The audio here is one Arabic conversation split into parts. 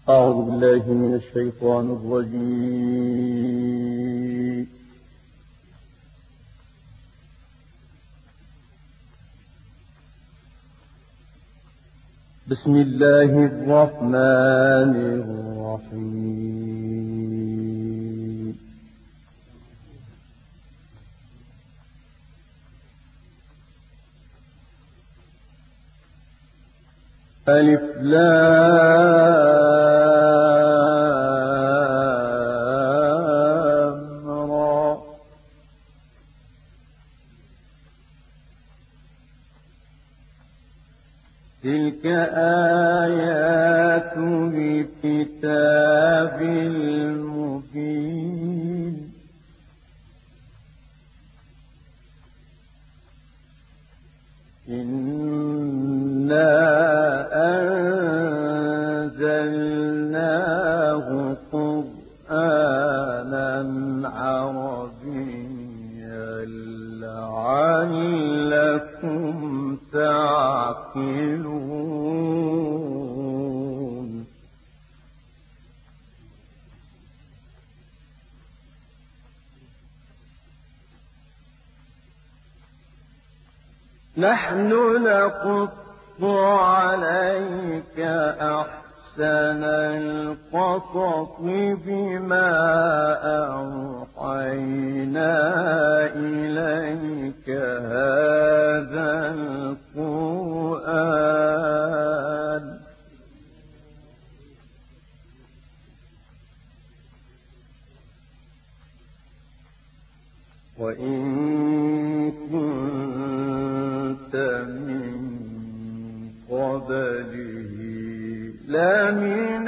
أعوذ بالله من الشيطان الرجيم. بسم الله الرحمن الرحيم. ألف لام را. تلك آيات الكتاب المبين. إنا أنزلناه قرآنا عربيا لعلكم تعقلون. نحن نقص عليك أحسن القصص بما أوحينا إليك هذا القرآن وإن كنت من قبله لمن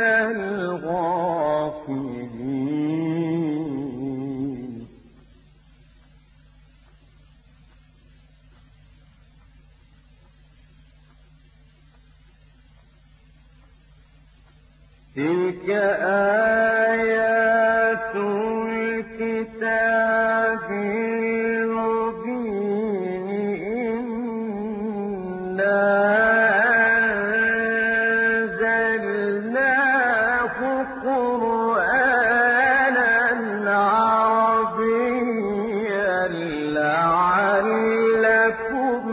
الغافلين. تلك آيات الكتاب المبين. إنا أنزلناه قرآنا عربيا لعلكم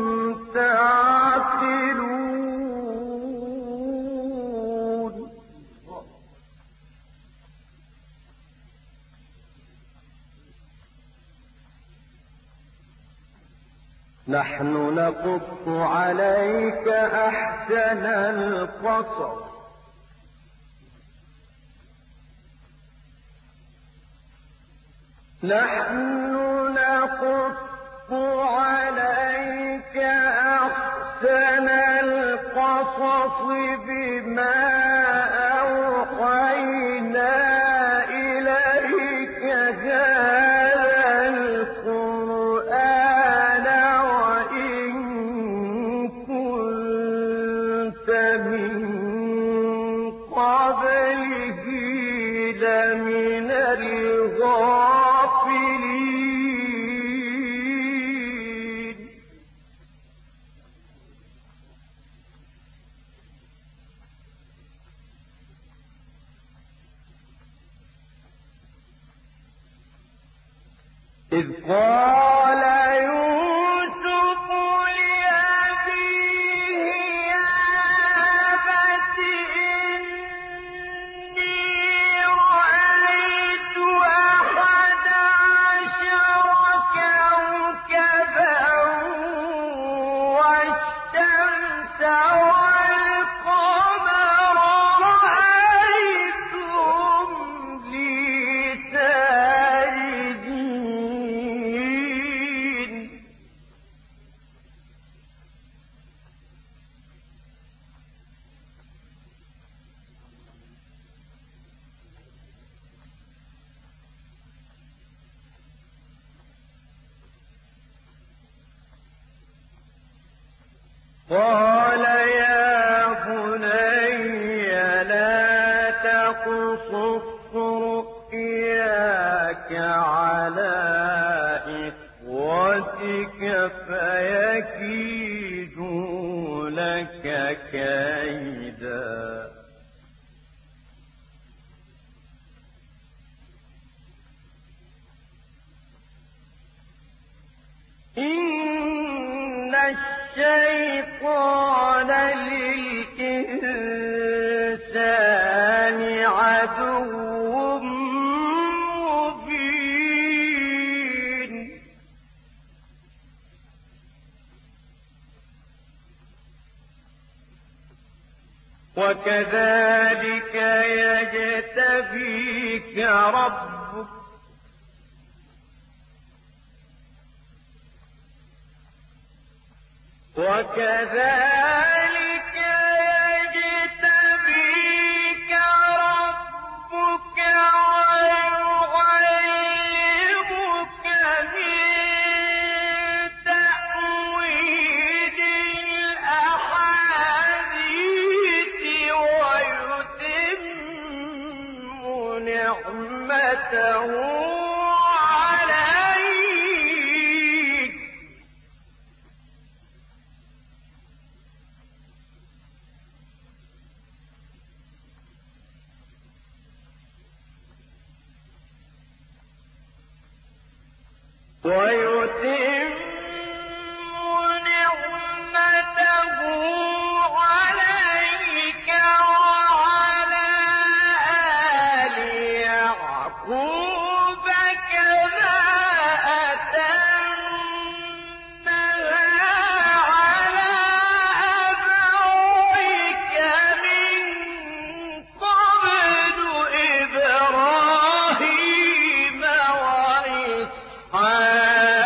تعقلون. نحن نقص عليك أحسن القصص نحن نقص عليك أحسن القصص بما أوحينا إليك هذا القرآن وإن كنت من قبله لمن الغافلين. إذ قال يوسف لأبيه يا أبت إني رأيت أحد عشر كوكبا والشمس والقمر رأيتهم لي ساجدين. قال يا بني لا تقصص رؤياك على إخوتك فيكيدوا لك كيدا الشيطان للإنسان عدو مبين وكذلك يجتبيك ربك وكذلك يجتبيك ربك ويعلمك من تأويل الأحاديث ويتم نعمته عليك وعلى آل يعقوب كما أتمها على أبويك من قبل إبراهيم وإسحاق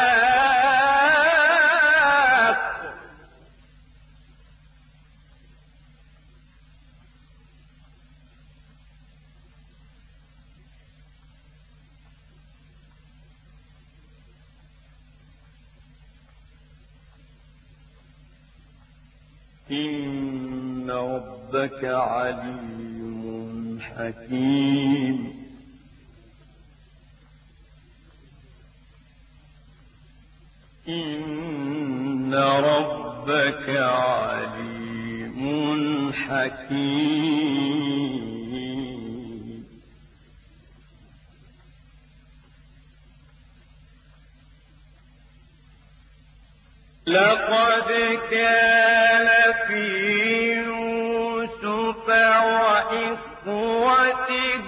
إن ربك عليم حكيم إن ربك عليم حكيم لقد كان في يوسف وإخوته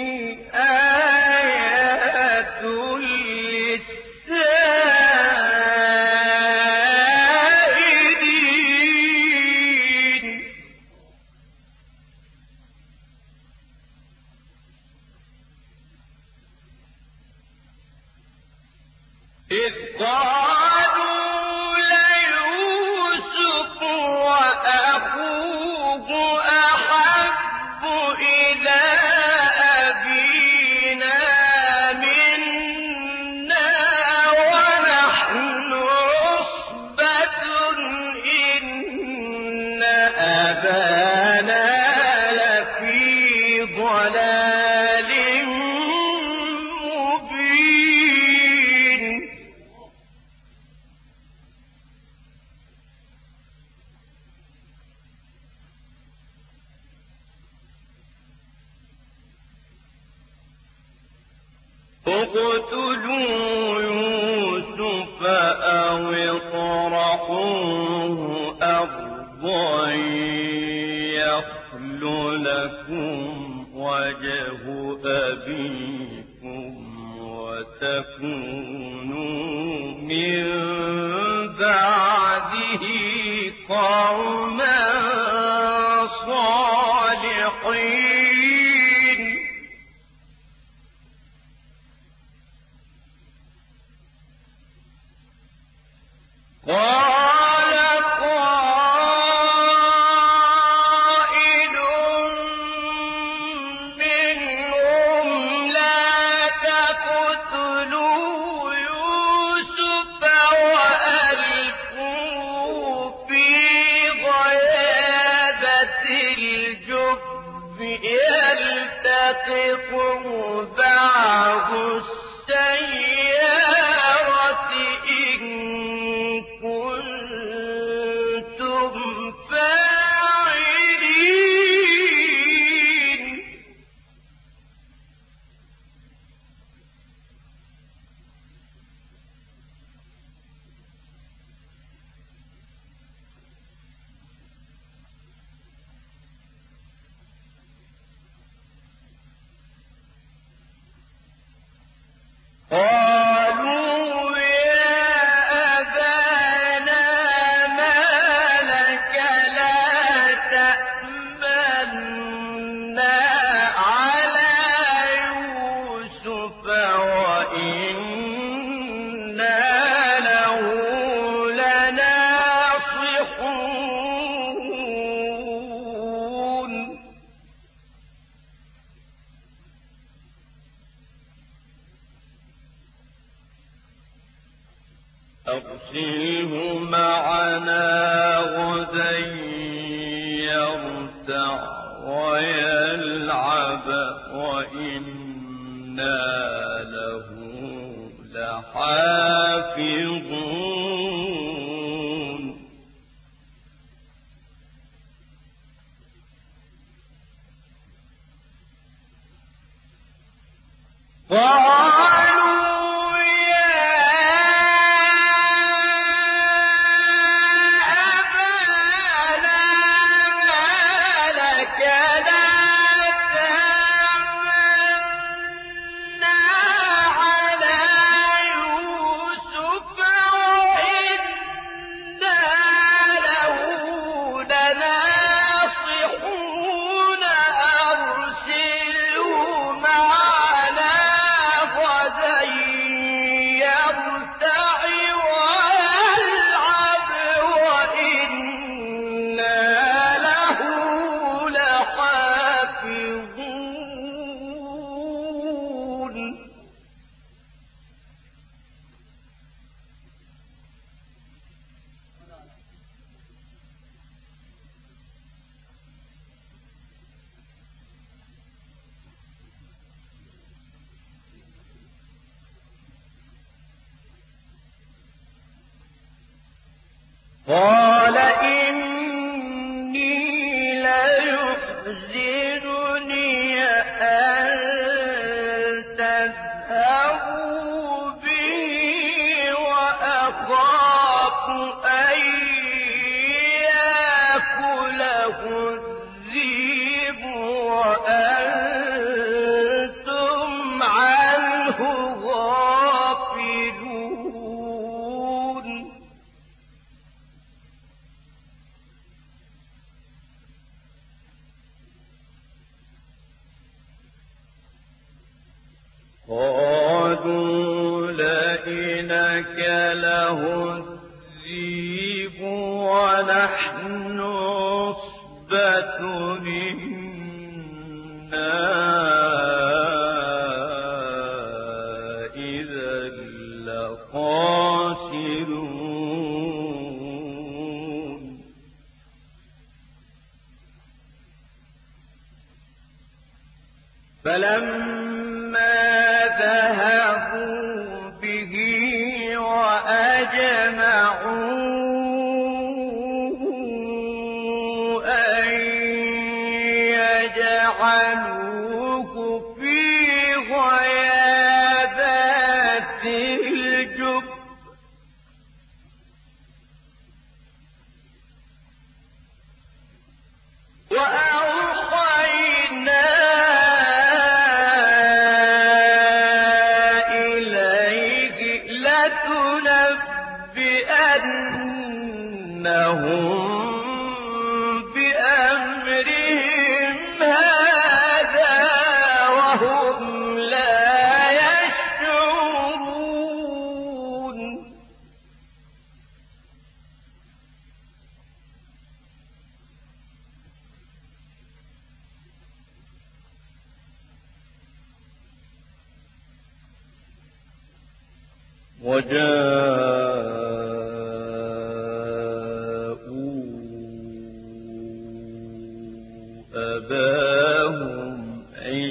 آيات للسائلين إذ قالوا ليوسف وأخوه أحب إلى أبينا منا ونحن عصبة إن أبانا لفي ضلال مبين اقتلوا يوسف أو اطرحوه أرضا يخل لكم وجه أبيكم وتكونوا من بعده قوما صالحين قال قائل منهم لا تقتلوا يوسف وألقوه في غيابة الجب يلتقطه بعض السيارة إن كنتم فاعلين أرسله معنا غدا يرتع ويلعب وإنا له لحافظون قال إني ليحزنني أن تذهبوا به وأخاف أن يأكله الذئب وأنتم عنه غافلون قالوا لئن أكله الذئب ونحن عصبة إنا إذا لخاسرون فلما ذهبوا به وأجمعوا أن يجعلوه في غيابات الجب وأوحينا لتنبئنهم بأمرهم هذا وهم لا يشعرون وجاءوا أباهم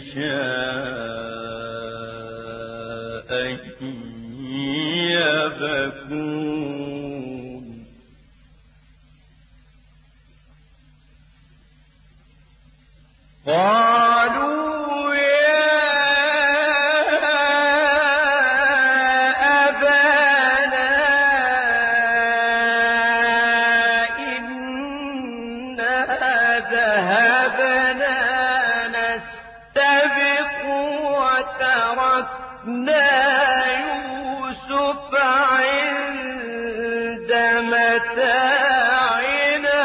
عشاء يبكون قالوا يا أبانا إنا ذهبنا نستبق وتركنا يوسف عند متاعنا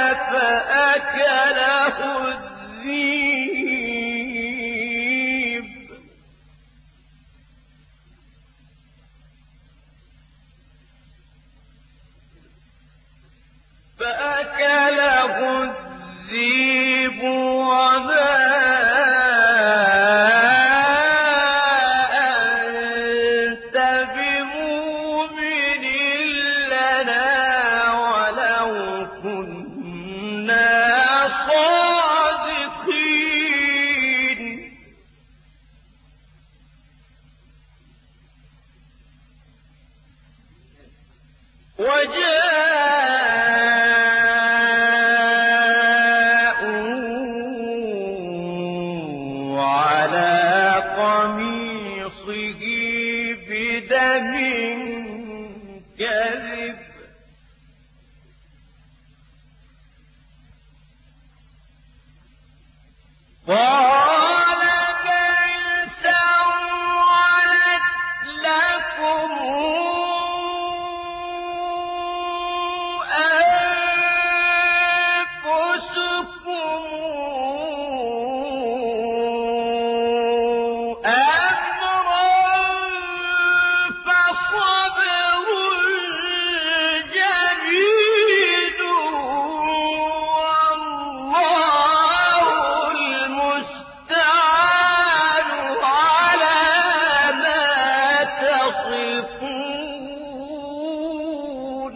فأكله الذئب وما وجاءوا على قميصه بدم كذب قال بل سولت لكم أنفسكم أمرا فصبر جميل والله المستعان على ما تصفون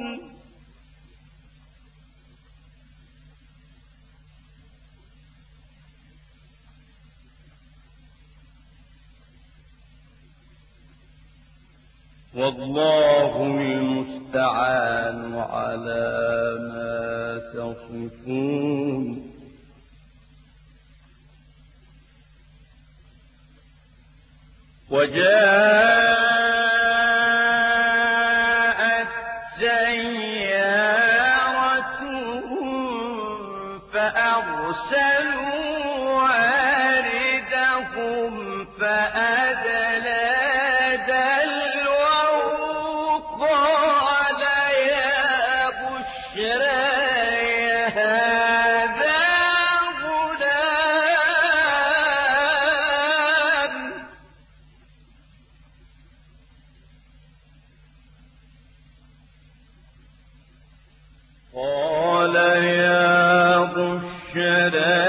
والله المستعان على ما تصفون وجاءت سيارة فأرسلوا واردهم فأدلى دلوه قال يا بشرى هذا غلام قال يا بشرى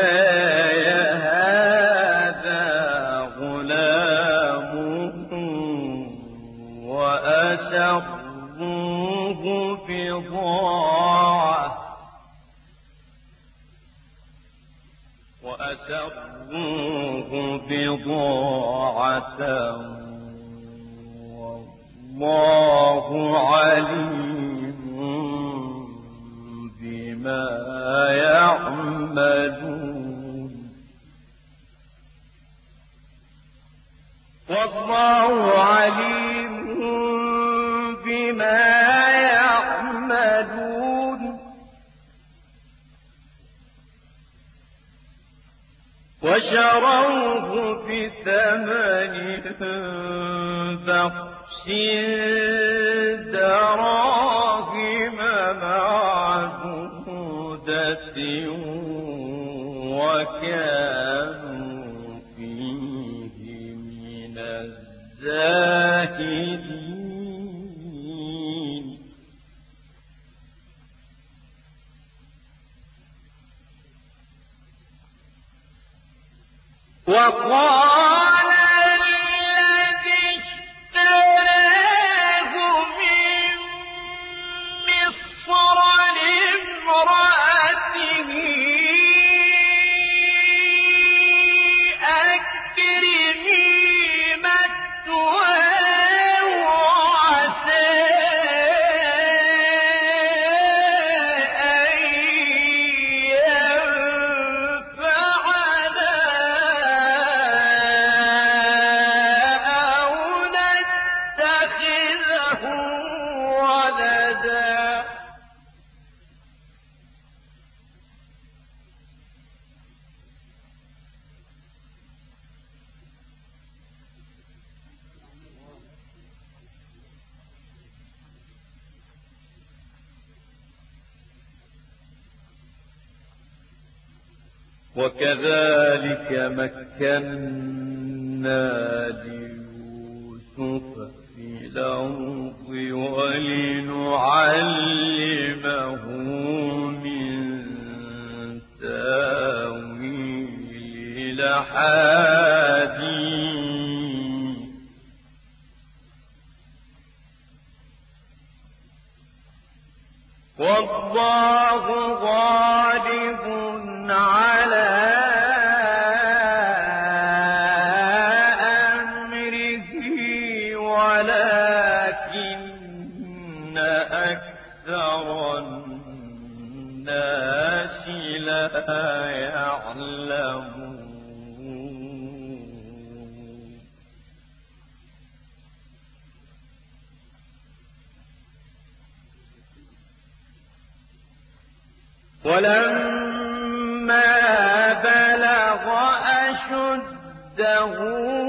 هذا غلام وأسروه بضاعة والله عليم بما يعملون والله عليم بما يعملون وشروه بثمن بخس دراهم معدودة وكانوا فيه من الزاهدين وقال الذي اشتراه من مصر لامرأته أكرمي مثواه عسى أن ينفعنا أو نتخذه ولدا وكذلك مكنا ليوسف في الأرض ولنعلمه من تاويل الأحاديث والله غالب على أمره ولكن ولما بلغ أشده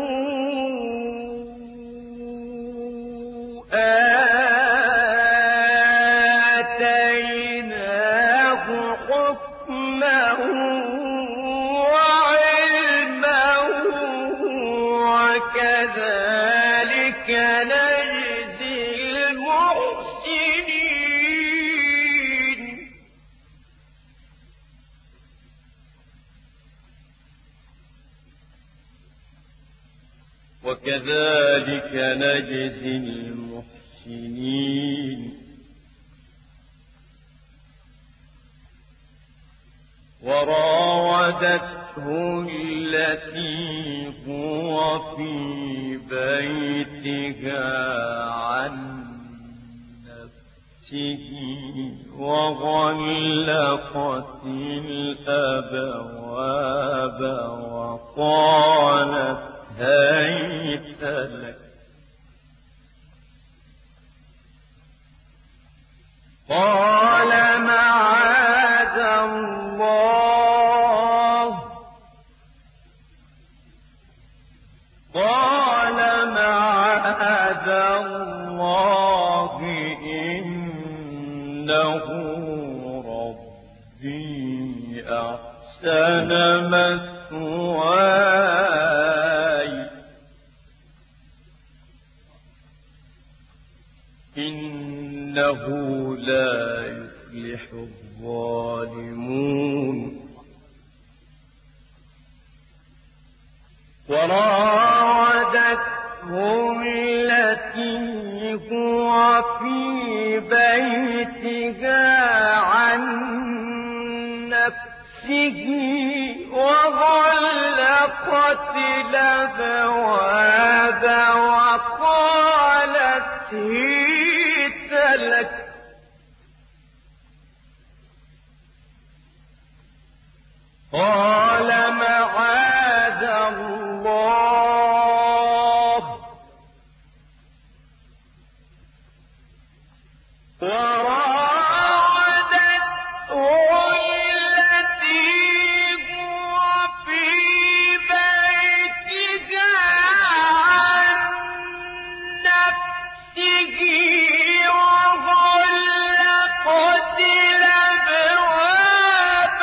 آتيناه حكما وعلما وكذلك نجزي المحسنين وكذلك نجزي المحسنين وراودته التي هو في بيتها عن نفسه وغلقت الأبواب وقالت هيت لك قال معاذ الله إنه ربي أحسن مثواي إنه لا يفلح الظالمون وراودته التي هو في بيتها عن نفسه وغلقت الأبواب وقالت هيت لك قال معاذ الله وراودته التي هو في بيتها عن نفسه وغلقت الأبواب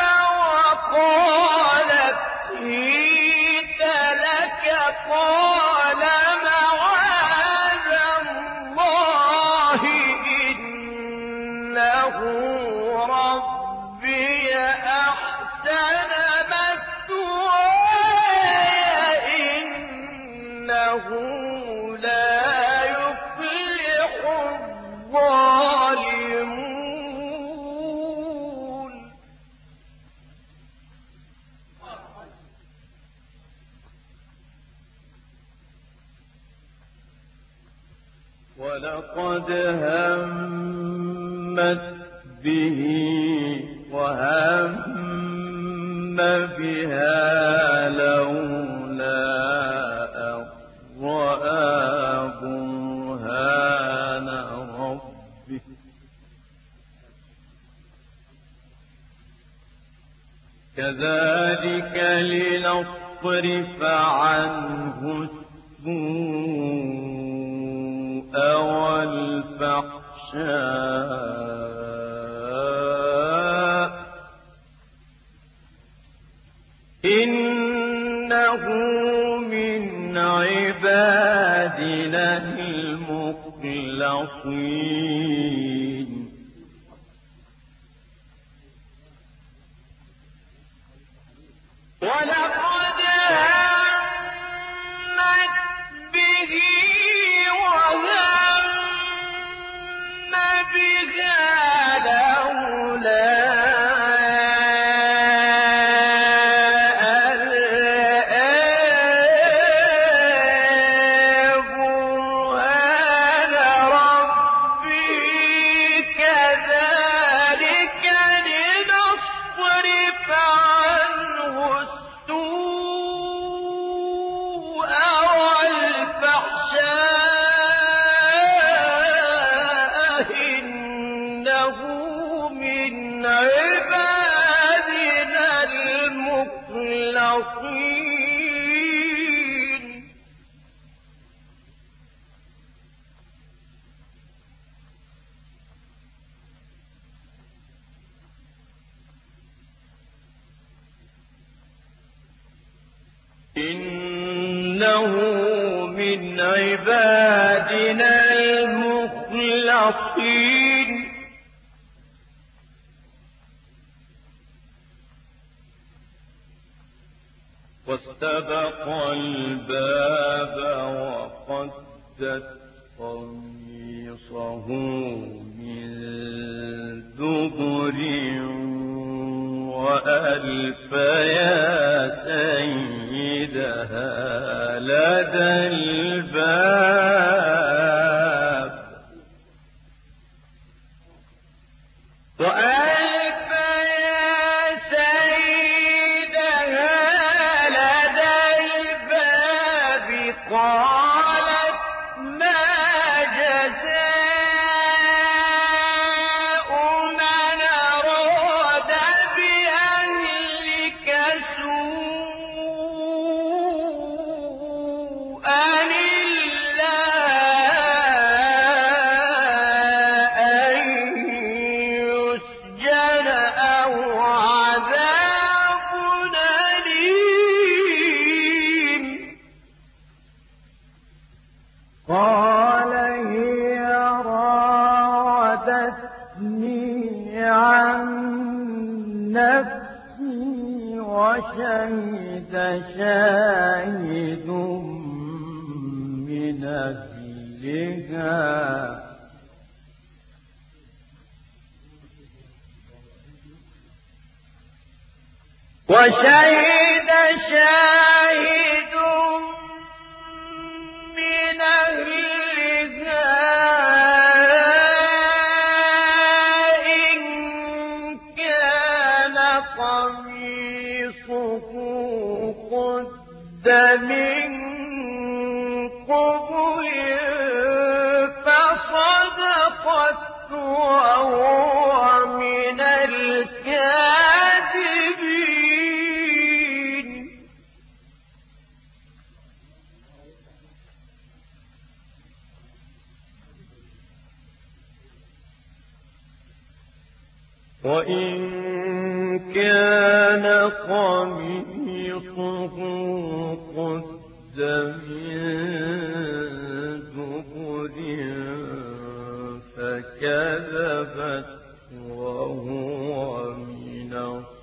وقالت هيت لك قال معاذ الله إنه ربي أحسن مثواي إنه لا يفلح الظالمون ولقد همت به وهم بها لولا أن رأى برهان ربه كذلك لنصرف عنه السوء والفحشاء إنه من عبادنا المخلصين ولقد همت به وهم بها لولا أن رأى برهان ربه طين إنه من عبادنا المخلصين واستبق الباب وقدت قميصه من دبر وألف يا سيدها لدى الباب وألف يا سيدها لدى الباب قالت ما جزاء من أراد بأهلك سوءا إلا أن يسجن أو عذاب أليم قال هي راودتني عن نفسي وشهد شاهد من أهلها وشهد شاهد من أهلها إن كان قميصه قد من قبل فصدقت وهو من الكاذبين وإن كان قميصه قد من دبر فكذبت وهو من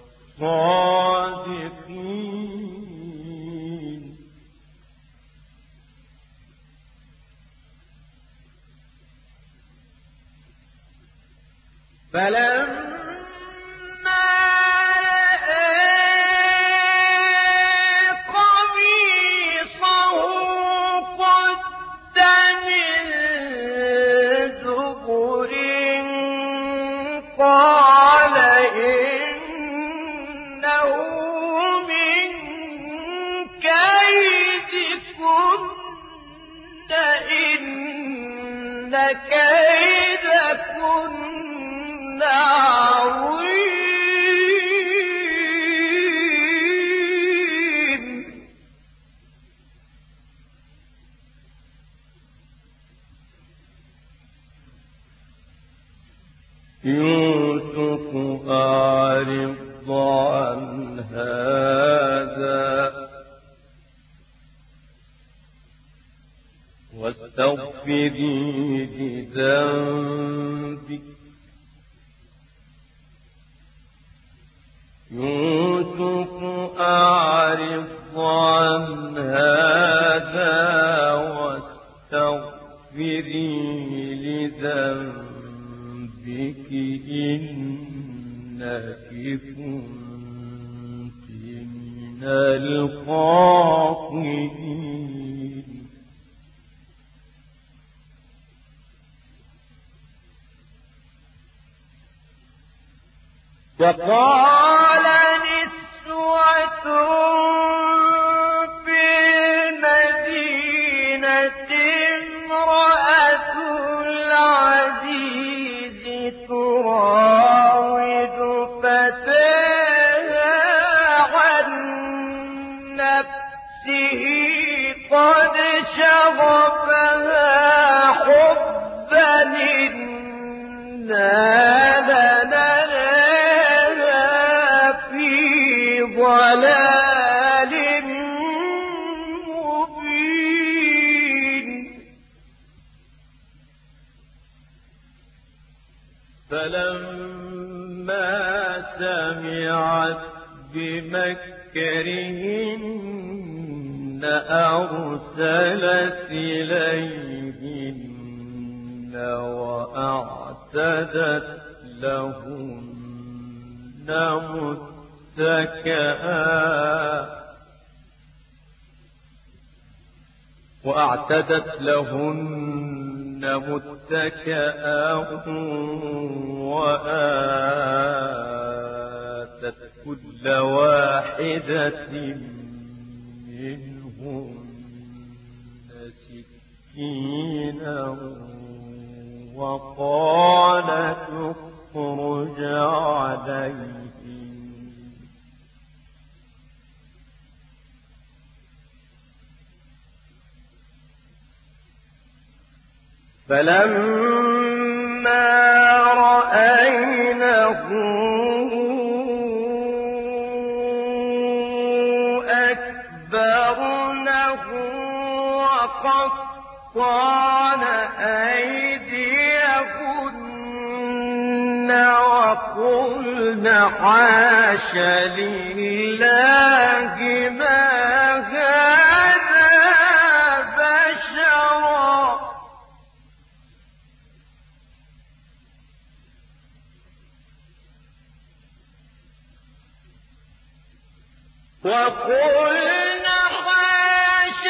الصادقين فلما رأى قميصه قد من دبر قال إنه من كيدكن إن كيدكن عظيم يوسف أعرض عن هذا واستغفري لذنبك يوسف أعرض عن هذا واستغفري لذنبك إنك كنت من الخاطئين وقال نسوة في المدينة امرأة العزيز تراود فتاها عن نفسه قد شغفها حبا إنا لنراها في ضلال مبين فلما سمعت بمكرهن أرسلت إليهن وأعتدت لهن متكئا وآتت كل واحدة منهن سكينا وقالت اخرج عليهم فلما رأينه أكبرنه وقطعن أيديهن وقلن حاش لله ما هذا بشرا وقلن حاش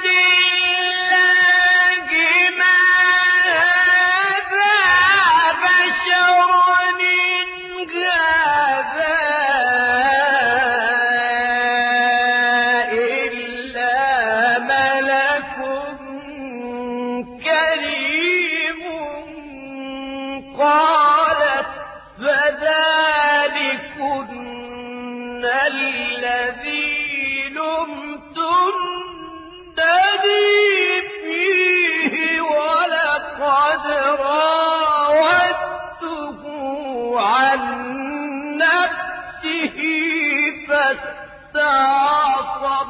لله ما هذا بشرا إن هذا إلا ملك كريم قالت فذلكن الذي لمتنني فيه ولقد راودته عن نفسه فاستعصم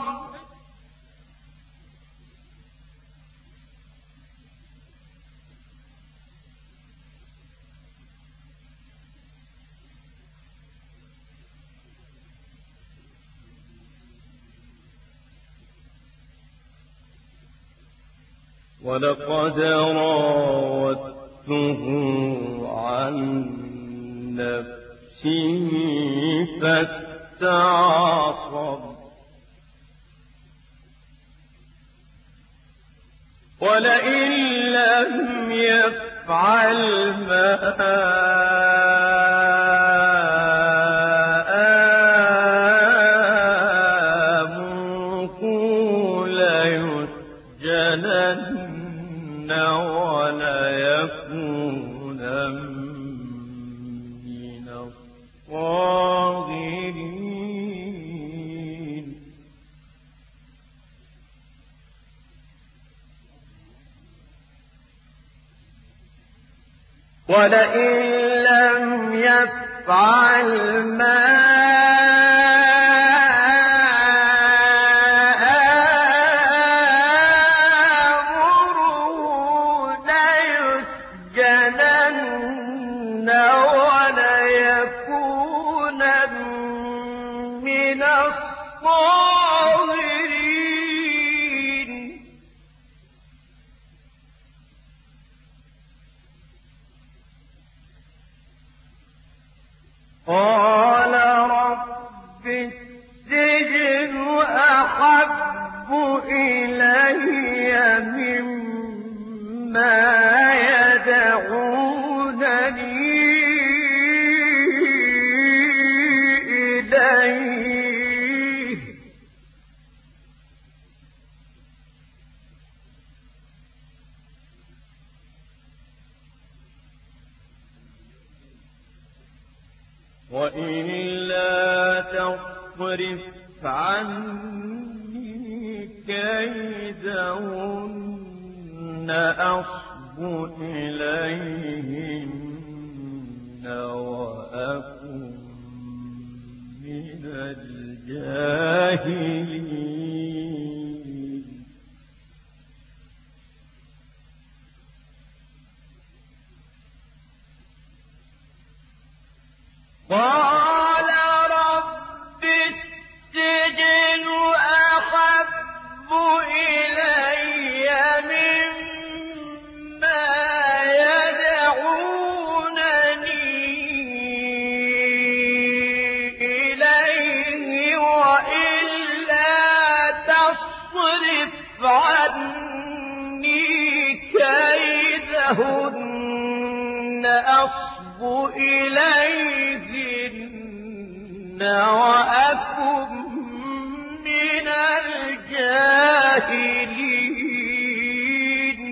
ولقد راودته عن نفسه فاستعصم ولئن لم يفعل ما آمره ليسجنن وليكونن من الصاغرين ولئن لم يفعل ما آمره ليسجنن وليكونن من الصاغرين قال رب السجن أحب إلي مما يدعونني إليه وإلا تصرف عني كيدهن أصب إليهن وأكن من الجاهلين قال رب السجن أحب إلي مما يدعونني إليه وإلا تصرف عني كيدهن أصب إليهن وأكن من الجاهلين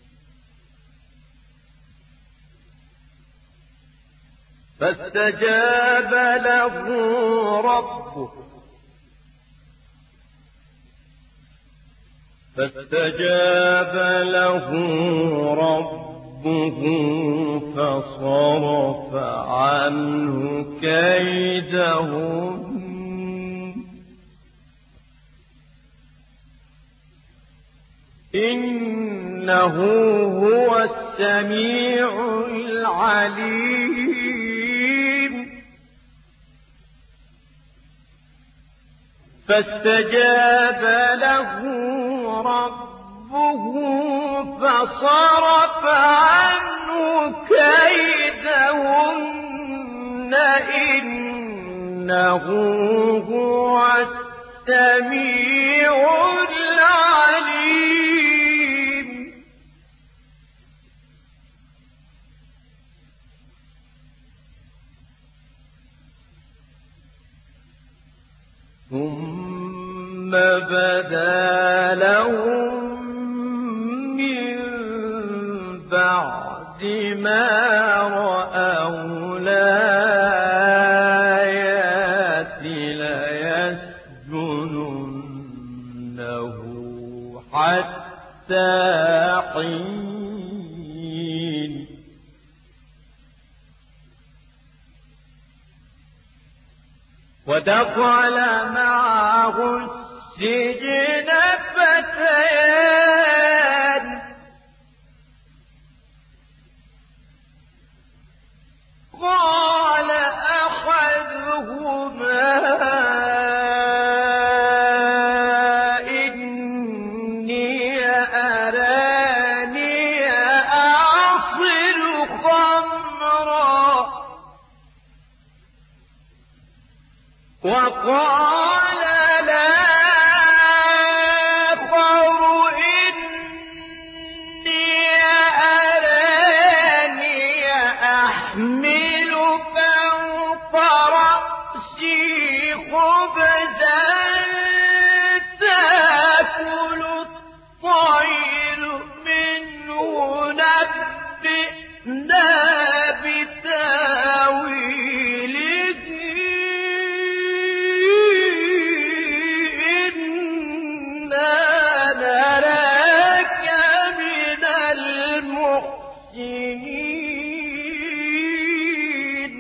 فاستجاب له ربه فصرف عنه كيدهم إنه هو السميع العليم فاستجاب له ربه فصرف عنه كيدهن إنه هو السميع العليم ثم بدا لهم من بعد ما رأوا الآيات ليسجننه حتى حين ودخل معه السجن فتيان قال أحدهما إني أراني أعصر خمرا وقال الآخر إني أراني أحمل فوق رأسي خبزا تأكل الطير منه نبئنا بتاويله إنا نراك من المحسنين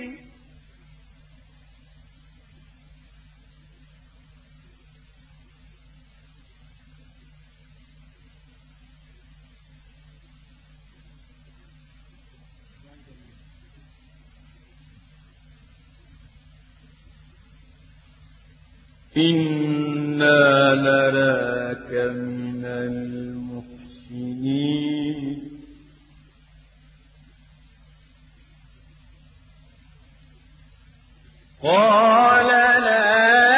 إنا نراك من المحسنين قال لا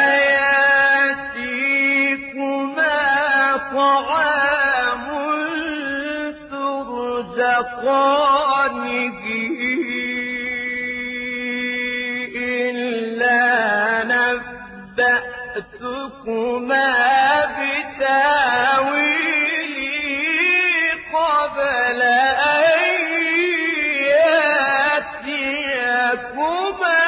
يأتيكما طعام ترزقانه إلا نبأتكما بتاويله قبل أن يأتيكما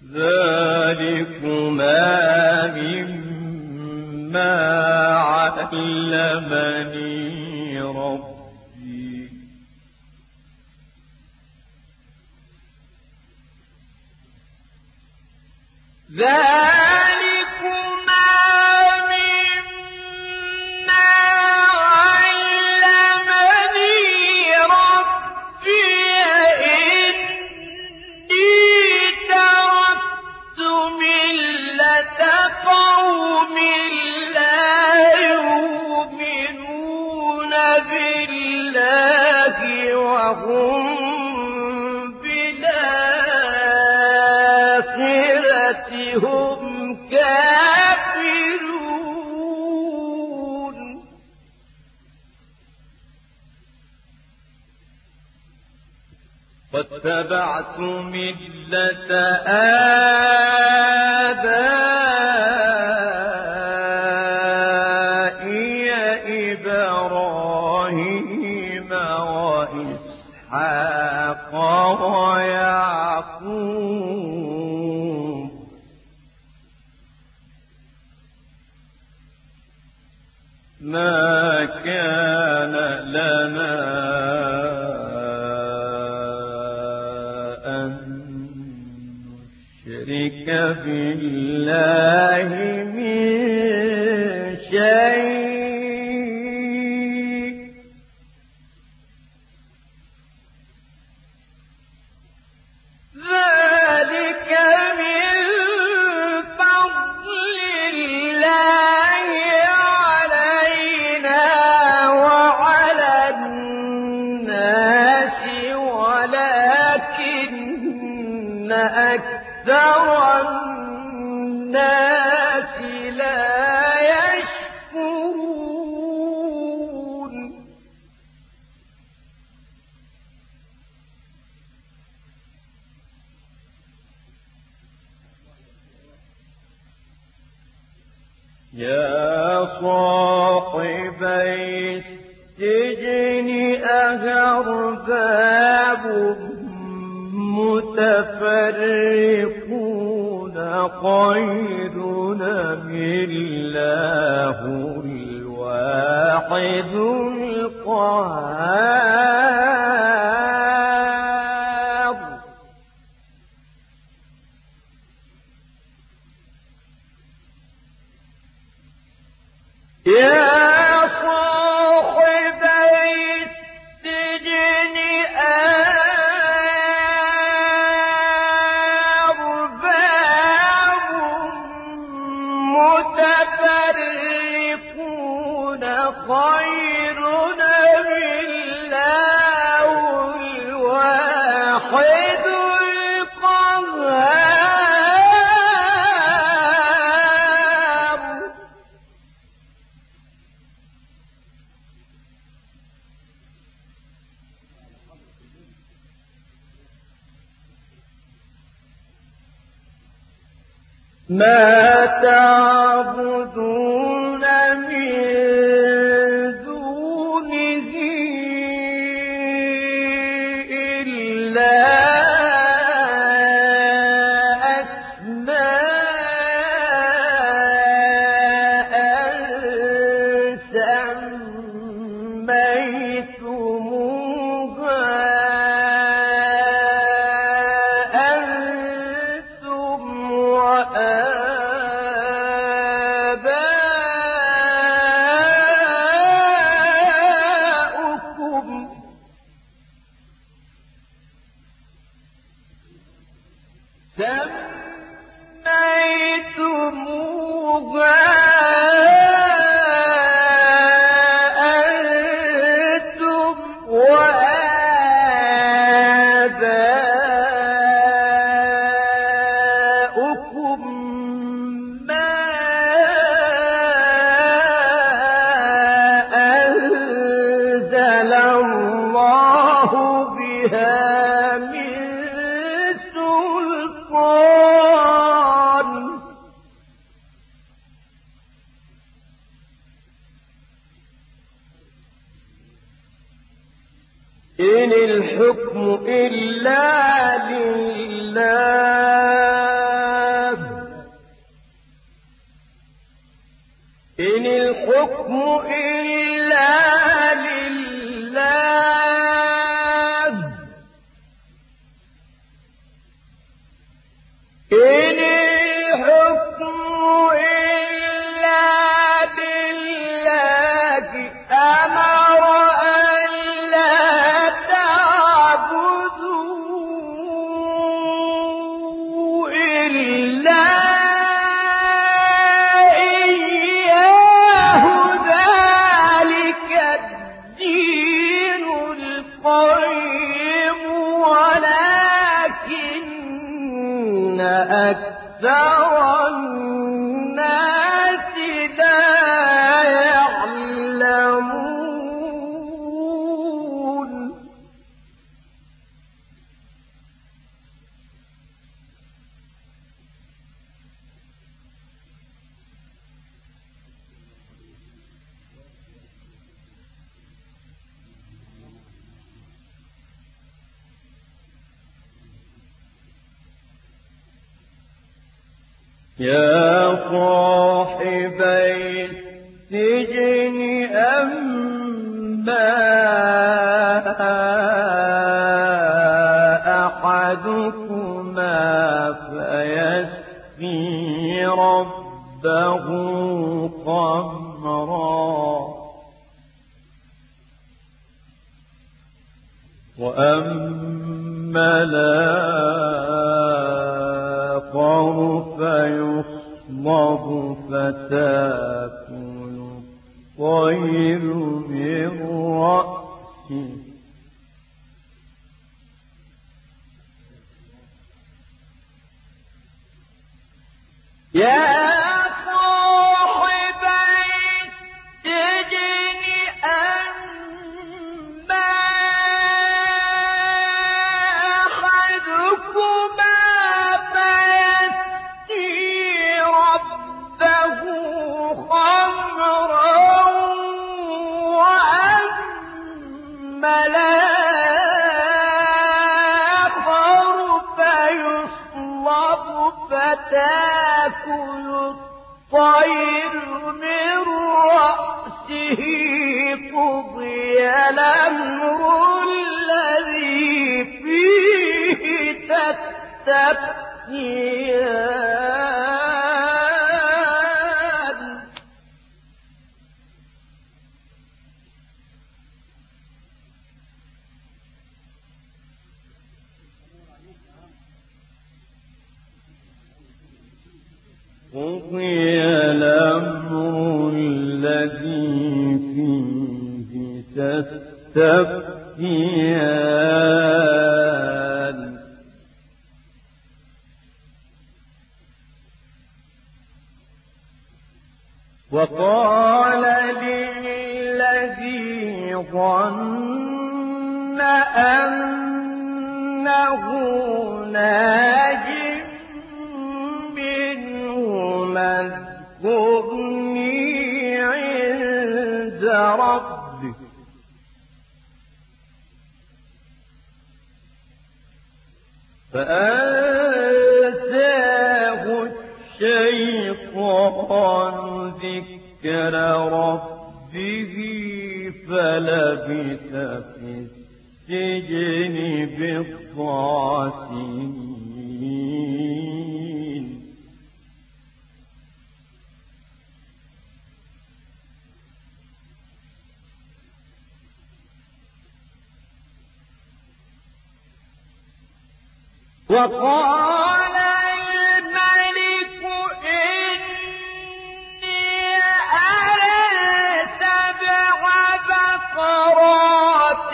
ذلكما مما علمني ربي قوم لا يؤمنون بالله وهم بالآخرة هم كافرون واتبعت ملة آبائي إبراهيم وإسحاق ويعقوب ما كان لنا نشرك بالله من شيء ذلك من فضل الله علينا وعلى الناس ولكن أكثر الناس لا يشكرون يا صاحبي السجن أأرباب متفرقون خير أم الله الواحد القهار يا صاحبي السجن أأرباب متفرقون خير أم الله الواحد القهار ما تعبدون من دونه إلا أسماء سميتموها أنتم وآباؤكم سميتموها أنتم وآباؤكم ما أنزل الله بها من سلطان إن الحكم إلا لله أكثر الناس لا يعلمون يا صاحبي السجن أما أحدكما فيسقي ربه خمرا وأما الآخر فيصلب فتأكل الطير من رأسه يا صاحبي السجن أما أحدكما فيسقي ربه خمرا وأما الآخر فيصلب فتأكل الطير من رأسه قضي الأمر الذي فيه تستفتيان قضي الأمر الذي فيه تستفتيان وقال للذي ظن أنه ناج اذكرني عند ربك فأنساه الشيطان ذكر ربه فلبث في السجن بضع سنين وقال الملك إني أرى 7 بقرات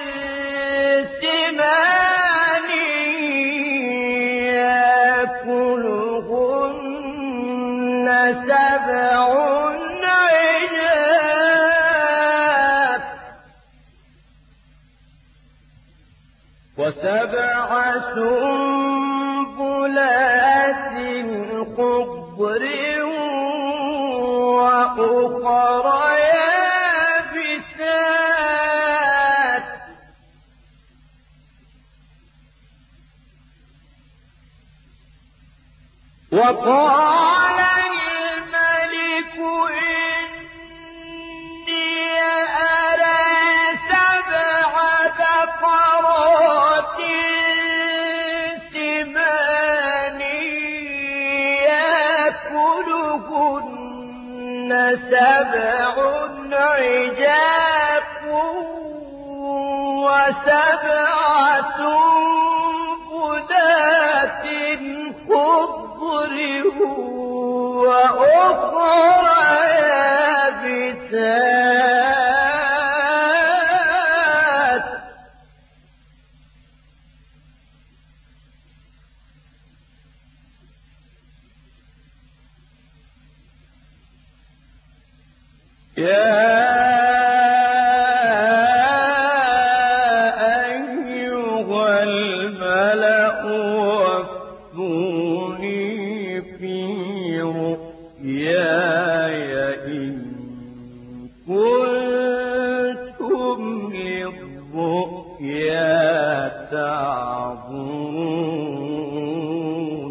سمان يأكلهن 7 عجاف و7 سنبلات خضر وأخر يابسات وقال الملك إني سبع عجاف وسبع سنبلات خضر وأخرى يابسات يا أيها الملأ وافتوني في رؤياي إن كنتم للرؤيا تعبرون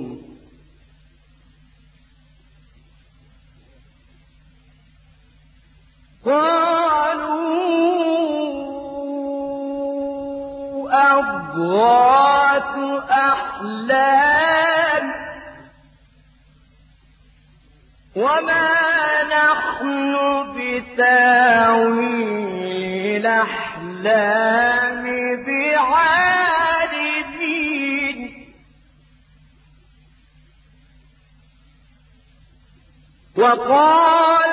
قالوا أضغاث أحلام وما نحن بتاويل الأحلام بعالمين وقال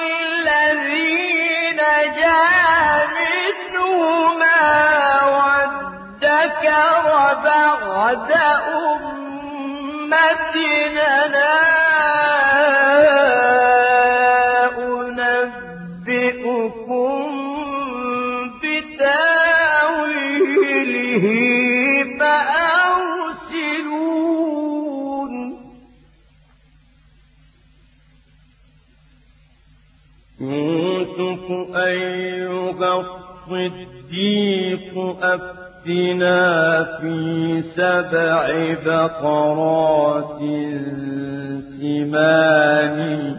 الذي نجا منهما وادكر بعد أمتنا أنبئكم بتاويله فأرسلون يوسف أيها الصديق أفتنا في 7 بقرات سمان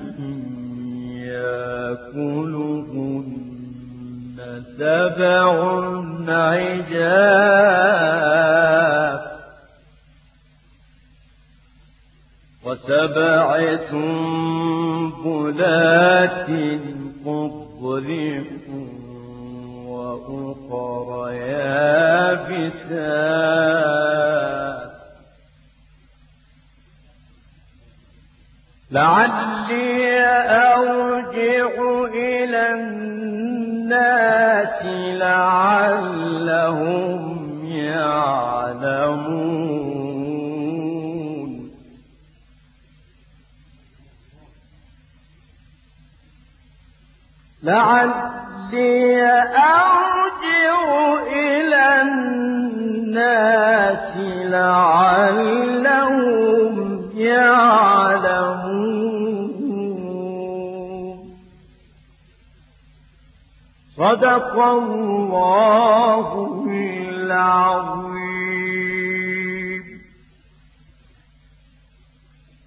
يأكلهن 7 عجاف و7 سنبلات خضر وأخر يابسات لعلي أرجع إلى الناس لعلهم يعلمون لعلي أرجع إلى الناس لعلهم يعلمون صدق الله العظيم